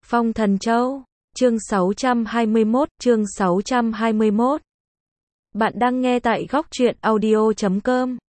Phong Thần Châu, chương 621, chương 621. Bạn đang nghe tại góc truyện audio.com.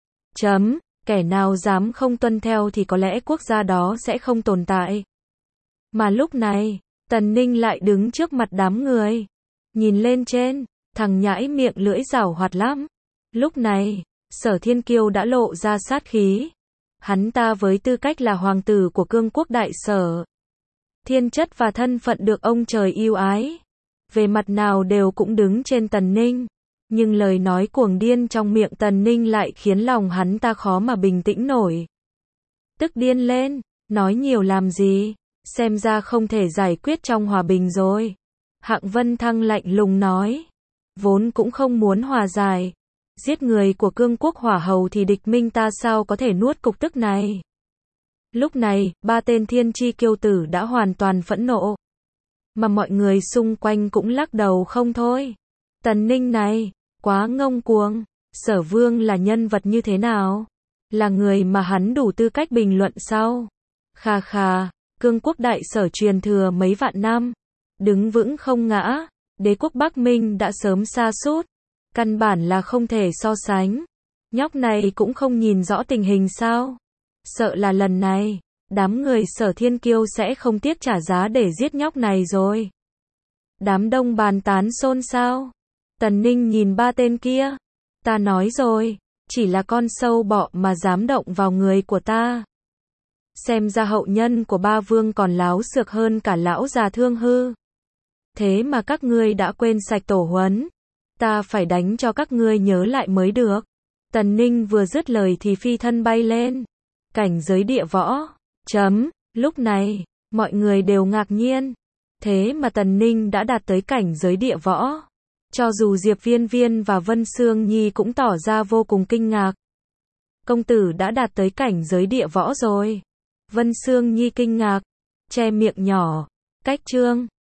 Kẻ nào dám không tuân theo thì có lẽ quốc gia đó sẽ không tồn tại. Mà lúc này, Tần Ninh lại đứng trước mặt đám người. Nhìn lên trên, thằng nhãi miệng lưỡi giảo hoạt lắm. Lúc này, Sở Thiên Kiêu đã lộ ra sát khí. Hắn ta với tư cách là hoàng tử của cương quốc đại sở, thiên chất và thân phận được ông trời yêu ái, về mặt nào đều cũng đứng trên Tần Ninh. Nhưng lời nói cuồng điên trong miệng Tần Ninh lại khiến lòng hắn ta khó mà bình tĩnh nổi. Tức điên lên, nói nhiều làm gì, xem ra không thể giải quyết trong hòa bình rồi. Hạng Vân Thăng lạnh lùng nói, vốn cũng không muốn hòa giải. Giết người của cương quốc hỏa hầu thì địch minh ta sao có thể nuốt cục tức này. Lúc này, ba tên thiên chi kiêu tử đã hoàn toàn phẫn nộ. Mà mọi người xung quanh cũng lắc đầu không thôi. Tần Ninh này, quá ngông cuồng. Sở Vương là nhân vật như thế nào? Là người mà hắn đủ tư cách bình luận sao? Khà khà, cương quốc đại sở truyền thừa mấy vạn năm, đứng vững không ngã, đế quốc Bắc Minh đã sớm sa sút, căn bản là không thể so sánh. Nhóc này cũng không nhìn rõ tình hình sao? Sợ là lần này, đám người Sở Thiên Kiêu sẽ không tiếc trả giá để giết nhóc này rồi. Đám đông bàn tán xôn xao. Tần Ninh nhìn ba tên kia. Ta nói rồi, chỉ là con sâu bọ mà dám động vào người của ta. Xem ra hậu nhân của ba vương còn láo xược hơn cả lão già Thương Hư. Thế mà các ngươi đã quên sạch tổ huấn. Ta phải đánh cho các ngươi nhớ lại mới được. Tần Ninh vừa dứt lời thì phi thân bay lên. Cảnh giới địa võ. Lúc này, mọi người đều ngạc nhiên. Thế mà Tần Ninh đã đạt tới cảnh giới địa võ. Cho dù Diệp Viên Viên và Vân Sương Nhi cũng tỏ ra vô cùng kinh ngạc. Công tử đã đạt tới cảnh giới địa võ rồi. Vân Sương Nhi kinh ngạc, che miệng nhỏ. Cách chương